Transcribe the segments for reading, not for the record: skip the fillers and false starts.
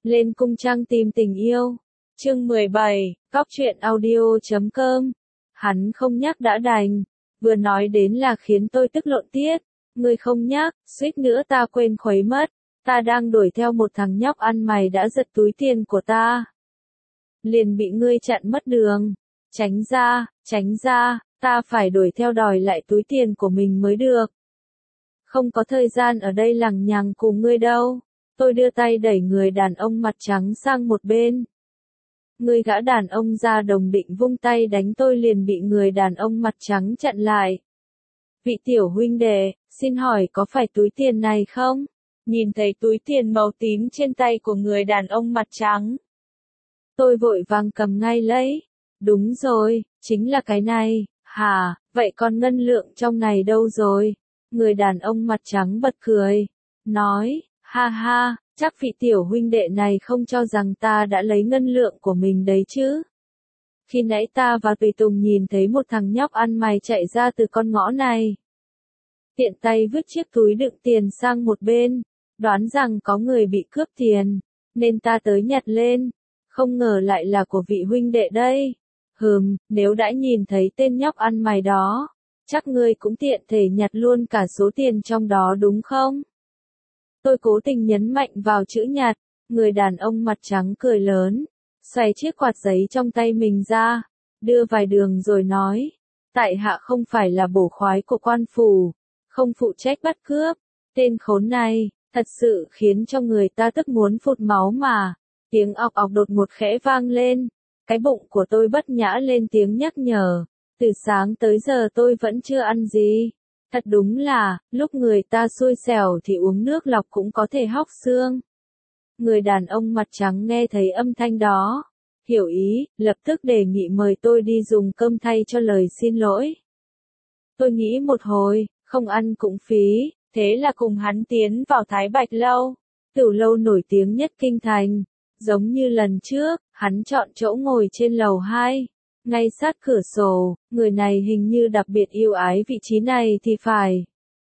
Lên cung trăng tìm tình yêu. Chương 17, Cóc truyện audio.com. Hắn không nhắc đã đành, vừa nói đến là khiến tôi tức lộn tiết. Ngươi không nhắc, suýt nữa ta quên khuấy mất. Ta đang đuổi theo một thằng nhóc ăn mày đã giật túi tiền của ta. Liền bị ngươi chặn mất đường. Tránh ra, ta phải đuổi theo đòi lại túi tiền của mình mới được. Không có thời gian ở đây lằng nhằng cùng ngươi đâu. Tôi đưa tay đẩy người đàn ông mặt trắng sang một bên. Người gã đàn ông da đồng định vung tay đánh tôi liền bị người đàn ông mặt trắng chặn lại. Vị tiểu huynh đệ, xin hỏi có phải túi tiền này không? Nhìn thấy túi tiền màu tím trên tay của người đàn ông mặt trắng. Tôi vội vàng cầm ngay lấy. Đúng rồi, chính là cái này. Hả, vậy còn ngân lượng trong này đâu rồi? Người đàn ông mặt trắng bật cười. Nói, ha ha, chắc vị tiểu huynh đệ này không cho rằng ta đã lấy ngân lượng của mình đấy chứ. Khi nãy ta và tùy tùng nhìn thấy một thằng nhóc ăn mày chạy ra từ con ngõ này. Tiện tay vứt chiếc túi đựng tiền sang một bên, đoán rằng có người bị cướp tiền, nên ta tới nhặt lên, không ngờ lại là của vị huynh đệ đây. Nếu đã nhìn thấy tên nhóc ăn mày đó, chắc ngươi cũng tiện thể nhặt luôn cả số tiền trong đó đúng không? Tôi cố tình nhấn mạnh vào chữ nhặt, người đàn ông mặt trắng cười lớn, xoay chiếc quạt giấy trong tay mình ra, đưa vài đường rồi nói, tại hạ không phải là bổ khoái của quan phủ, không phụ trách bắt cướp, tên khốn này, thật sự khiến cho người ta tức muốn phụt máu mà. Tiếng ọc ọc đột ngột khẽ vang lên, cái bụng của tôi bất nhã lên tiếng nhắc nhở, từ sáng tới giờ tôi vẫn chưa ăn gì. Thật đúng là, lúc người ta xui xẻo thì uống nước lọc cũng có thể hóc xương. Người đàn ông mặt trắng nghe thấy âm thanh đó, hiểu ý, lập tức đề nghị mời tôi đi dùng cơm thay cho lời xin lỗi. Tôi nghĩ một hồi, không ăn cũng phí, thế là cùng hắn tiến vào Thái Bạch Lâu, tiểu lâu nổi tiếng nhất kinh thành. Giống như lần trước, hắn chọn chỗ ngồi trên lầu 2. Ngay sát cửa sổ, người này hình như đặc biệt yêu ái vị trí này thì phải.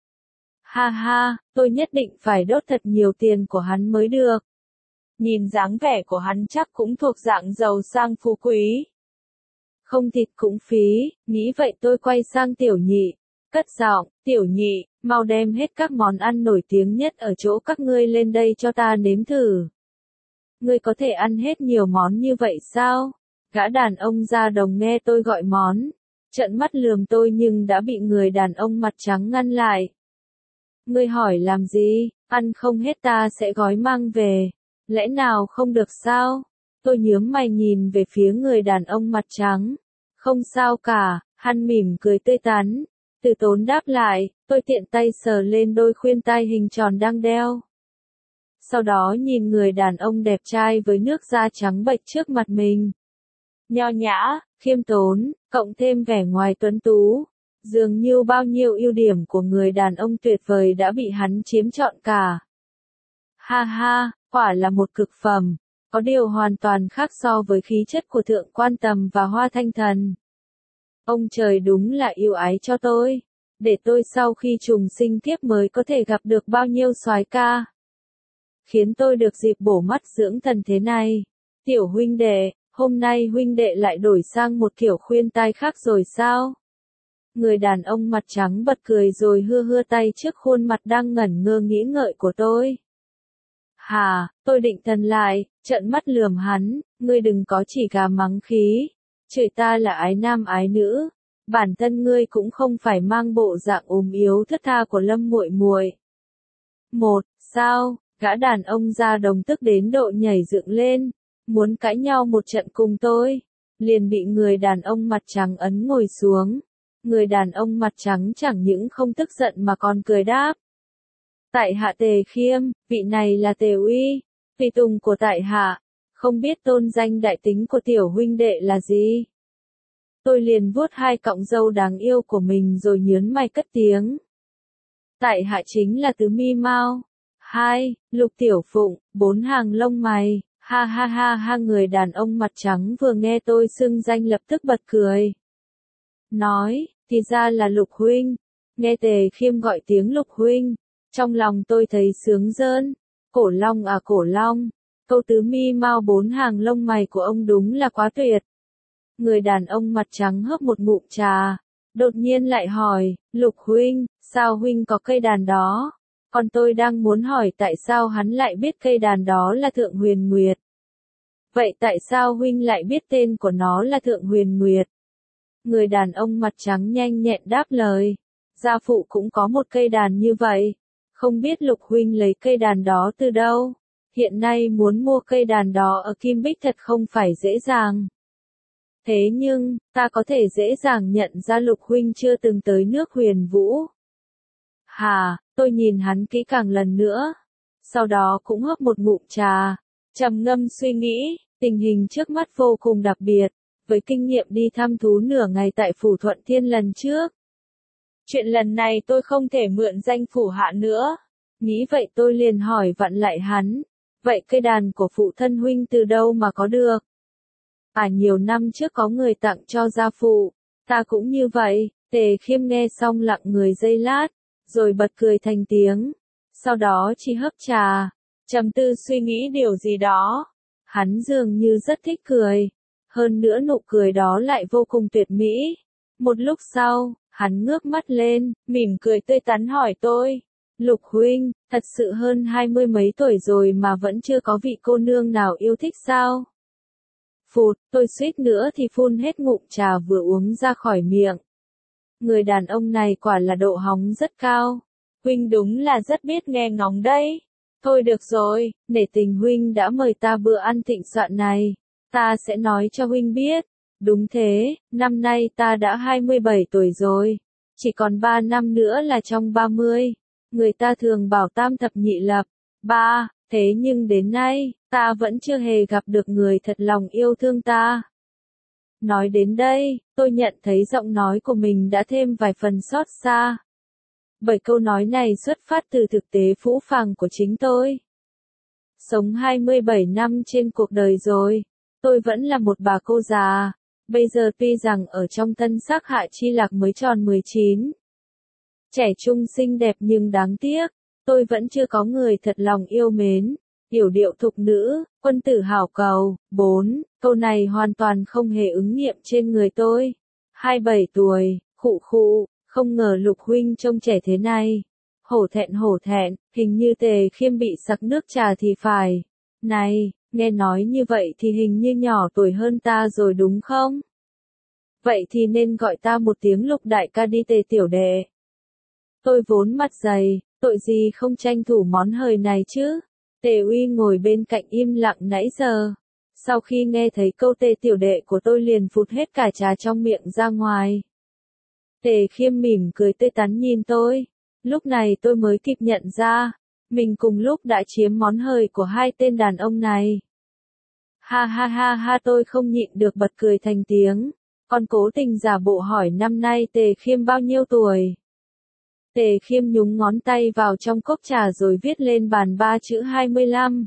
Ha ha, tôi nhất định phải đốt thật nhiều tiền của hắn mới được. Nhìn dáng vẻ của hắn chắc cũng thuộc dạng giàu sang phú quý. Không thịt cũng phí, nghĩ vậy tôi quay sang tiểu nhị, cất giọng, tiểu nhị, mau đem hết các món ăn nổi tiếng nhất ở chỗ các ngươi lên đây cho ta nếm thử. Ngươi có thể ăn hết nhiều món như vậy sao? Gã đàn ông da đồng nghe tôi gọi món, trợn mắt lườm tôi nhưng đã bị người đàn ông mặt trắng ngăn lại. Ngươi hỏi làm gì, ăn không hết ta sẽ gói mang về, lẽ nào không được sao? Tôi nhướng mày nhìn về phía người đàn ông mặt trắng. Không sao cả, hắn mỉm cười tươi tắn, từ tốn đáp lại, tôi tiện tay sờ lên đôi khuyên tai hình tròn đang đeo. Sau đó nhìn người đàn ông đẹp trai với nước da trắng bệch trước mặt mình. Nho nhã, khiêm tốn, cộng thêm vẻ ngoài tuấn tú. Dường như bao nhiêu ưu điểm của người đàn ông tuyệt vời đã bị hắn chiếm trọn cả. Ha ha, quả là một cực phẩm, có điều hoàn toàn khác so với khí chất của Thượng Quan Tầm và Hoa Thanh Thần. Ông trời đúng là yêu ái cho tôi, để tôi sau khi trùng sinh kiếp mới có thể gặp được bao nhiêu soái ca. Khiến tôi được dịp bổ mắt dưỡng thần thế này. Tiểu huynh đệ, hôm nay huynh đệ lại đổi sang một kiểu khuyên tai khác rồi sao? Người đàn ông mặt trắng bật cười rồi hưa tay trước khuôn mặt đang ngẩn ngơ nghĩ ngợi của tôi. Hà, tôi định thần lại, trợn mắt lườm hắn, ngươi đừng có chỉ gà mắng khí, chửi ta là ái nam ái nữ, bản thân ngươi cũng không phải mang bộ dạng ốm yếu thất tha của Lâm muội muội. Sao? Gã đàn ông da đồng tức đến độ nhảy dựng lên, muốn cãi nhau một trận cùng tôi, liền bị người đàn ông mặt trắng ấn ngồi xuống. Người đàn ông mặt trắng chẳng những không tức giận mà còn cười đáp. Tại hạ Tề Khiêm, vị này là Tề Uy, tùy tùng của tại hạ, không biết tôn danh đại tính của tiểu huynh đệ là gì. Tôi liền vuốt hai cọng râu đáng yêu của mình rồi nhớn mày cất tiếng. Tại hạ chính là Tứ Mi Mao. 2. Lục Tiểu Phụng, 4 hàng lông mày, ha ha ha ha. Người đàn ông mặt trắng vừa nghe tôi xưng danh lập tức bật cười. Nói, thì ra là Lục huynh. Nghe Tề Khiêm gọi tiếng Lục huynh, trong lòng tôi thấy sướng rơn. Cổ Long à cổ Long, câu tứ mi mau bốn hàng lông mày của ông đúng là quá tuyệt. Người đàn ông mặt trắng hớp một ngụm trà, đột nhiên lại hỏi, Lục huynh, sao huynh có cây đàn đó? Còn tôi đang muốn hỏi tại sao hắn lại biết cây đàn đó là Thượng Huyền Nguyệt. Vậy tại sao huynh lại biết tên của nó là Thượng Huyền Nguyệt? Người đàn ông mặt trắng nhanh nhẹn đáp lời, gia phụ cũng có một cây đàn như vậy, không biết Lục huynh lấy cây đàn đó từ đâu. Hiện nay muốn mua cây đàn đó ở Kim Bích thật không phải dễ dàng. Thế nhưng, ta có thể dễ dàng nhận ra Lục huynh chưa từng tới nước Huyền Vũ. Hà, tôi nhìn hắn kỹ càng lần nữa. Sau đó cũng hớp một ngụm trà, trầm ngâm suy nghĩ, tình hình trước mắt vô cùng đặc biệt, với kinh nghiệm đi thăm thú nửa ngày tại Phủ Thuận Thiên lần trước. Chuyện lần này tôi không thể mượn danh phủ hạ nữa. Nghĩ vậy tôi liền hỏi vặn lại hắn, vậy cây đàn của phụ thân huynh từ đâu mà có được? Nhiều năm trước có người tặng cho gia phụ, ta cũng như vậy. Tề Khiêm nghe xong lặng người giây lát, rồi bật cười thành tiếng. Sau đó chỉ hớp trà, trầm tư suy nghĩ điều gì đó. Hắn dường như rất thích cười. Hơn nữa nụ cười đó lại vô cùng tuyệt mỹ. Một lúc sau, hắn ngước mắt lên, mỉm cười tươi tắn hỏi tôi. Lục huynh, thật sự hơn 20 mấy tuổi rồi mà vẫn chưa có vị cô nương nào yêu thích sao? Phụt, tôi suýt nữa thì phun hết ngụm trà vừa uống ra khỏi miệng. Người đàn ông này quả là độ hóng rất cao. Huynh đúng là rất biết nghe ngóng đấy. Thôi được rồi, nể tình huynh đã mời ta bữa ăn thịnh soạn này, ta sẽ nói cho huynh biết. Đúng thế, năm nay ta đã 27 tuổi rồi. Chỉ còn 3 năm nữa là trong 30. Người ta thường bảo tam thập nhị lập. Thế nhưng đến nay, ta vẫn chưa hề gặp được người thật lòng yêu thương ta. Nói đến đây, tôi nhận thấy giọng nói của mình đã thêm vài phần xót xa. Bởi câu nói này xuất phát từ thực tế phũ phàng của chính tôi. Sống 27 năm trên cuộc đời rồi, tôi vẫn là một bà cô già. Bây giờ tuy rằng ở trong thân xác Hạ Chi Lạc mới tròn 19. Trẻ trung xinh đẹp nhưng đáng tiếc, tôi vẫn chưa có người thật lòng yêu mến. Yểu điệu thục nữ, quân tử hảo cầu. 4. Câu này hoàn toàn không hề ứng nghiệm trên người tôi. 27 tuổi, khụ khụ, không ngờ Lục huynh trông trẻ thế này. Hổ thẹn, hình như Tề Khiêm bị sặc nước trà thì phải. Này, nghe nói như vậy thì hình như nhỏ tuổi hơn ta rồi đúng không? Vậy thì nên gọi ta một tiếng Lục đại ca đi Tề tiểu đệ. Tôi vốn mặt dày, tội gì không tranh thủ món hời này chứ? Tề Uy ngồi bên cạnh im lặng nãy giờ. Sau khi nghe thấy câu Tề tiểu đệ của tôi liền phụt hết cả trà trong miệng ra ngoài. Tề Khiêm mỉm cười tươi tắn nhìn tôi. Lúc này tôi mới kịp nhận ra, mình cùng lúc đã chiếm món hời của hai tên đàn ông này. Ha ha ha ha, tôi không nhịn được bật cười thành tiếng, còn cố tình giả bộ hỏi năm nay Tề Khiêm bao nhiêu tuổi. Tề Khiêm nhúng ngón tay vào trong cốc trà rồi viết lên bàn 3 chữ 25.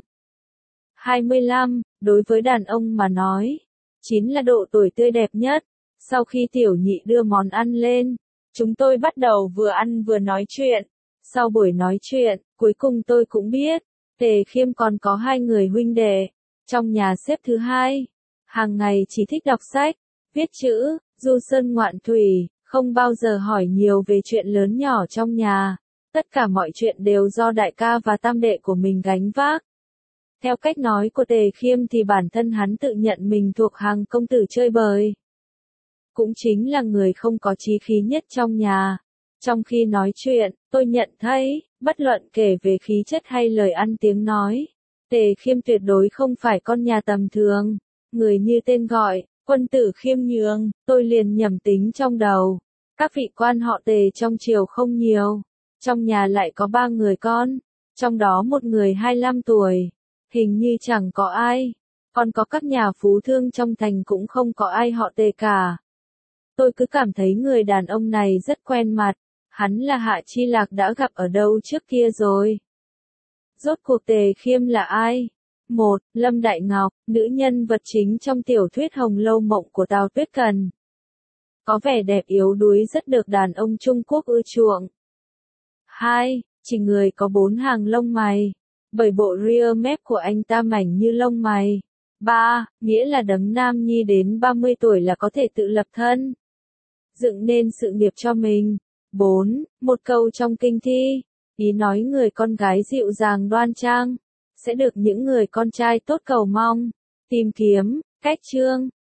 25, đối với đàn ông mà nói, chính là độ tuổi tươi đẹp nhất. Sau khi tiểu nhị đưa món ăn lên, chúng tôi bắt đầu vừa ăn vừa nói chuyện. Sau buổi nói chuyện, cuối cùng tôi cũng biết, Tề Khiêm còn có 2 người huynh đệ, trong nhà xếp thứ 2. Hàng ngày chỉ thích đọc sách, viết chữ, du sơn ngoạn thủy, không bao giờ hỏi nhiều về chuyện lớn nhỏ trong nhà. Tất cả mọi chuyện đều do đại ca và tam đệ của mình gánh vác. Theo cách nói của Tề Khiêm thì bản thân hắn tự nhận mình thuộc hàng công tử chơi bời. Cũng chính là người không có chí khí nhất trong nhà. Trong khi nói chuyện, tôi nhận thấy, bất luận kể về khí chất hay lời ăn tiếng nói, Tề Khiêm tuyệt đối không phải con nhà tầm thường. Người như tên gọi, quân tử khiêm nhường, tôi liền nhẩm tính trong đầu. Các vị quan họ Tề trong triều không nhiều. Trong nhà lại có 3 người con, trong đó một người 25 tuổi. Hình như chẳng có ai. Còn có các nhà phú thương trong thành cũng không có ai họ Tề cả. Tôi cứ cảm thấy người đàn ông này rất quen mặt. Hắn là Hạ Chi Lạc đã gặp ở đâu trước kia rồi. Rốt cuộc Tề Khiêm là ai? 1. Lâm Đại Ngọc, nữ nhân vật chính trong tiểu thuyết Hồng Lâu Mộng của Tào Tuyết Cần. Có vẻ đẹp yếu đuối rất được đàn ông Trung Quốc ưa chuộng. 2. Chỉ người có 4 hàng lông mày. Bởi bộ rear mép của anh ta mảnh như lông mày. 3. Nghĩa là đấng nam nhi đến 30 tuổi là có thể tự lập thân, dựng nên sự nghiệp cho mình. 4. Một câu trong kinh thi, ý nói người con gái dịu dàng đoan trang, sẽ được những người con trai tốt cầu mong, tìm kiếm. Cách chương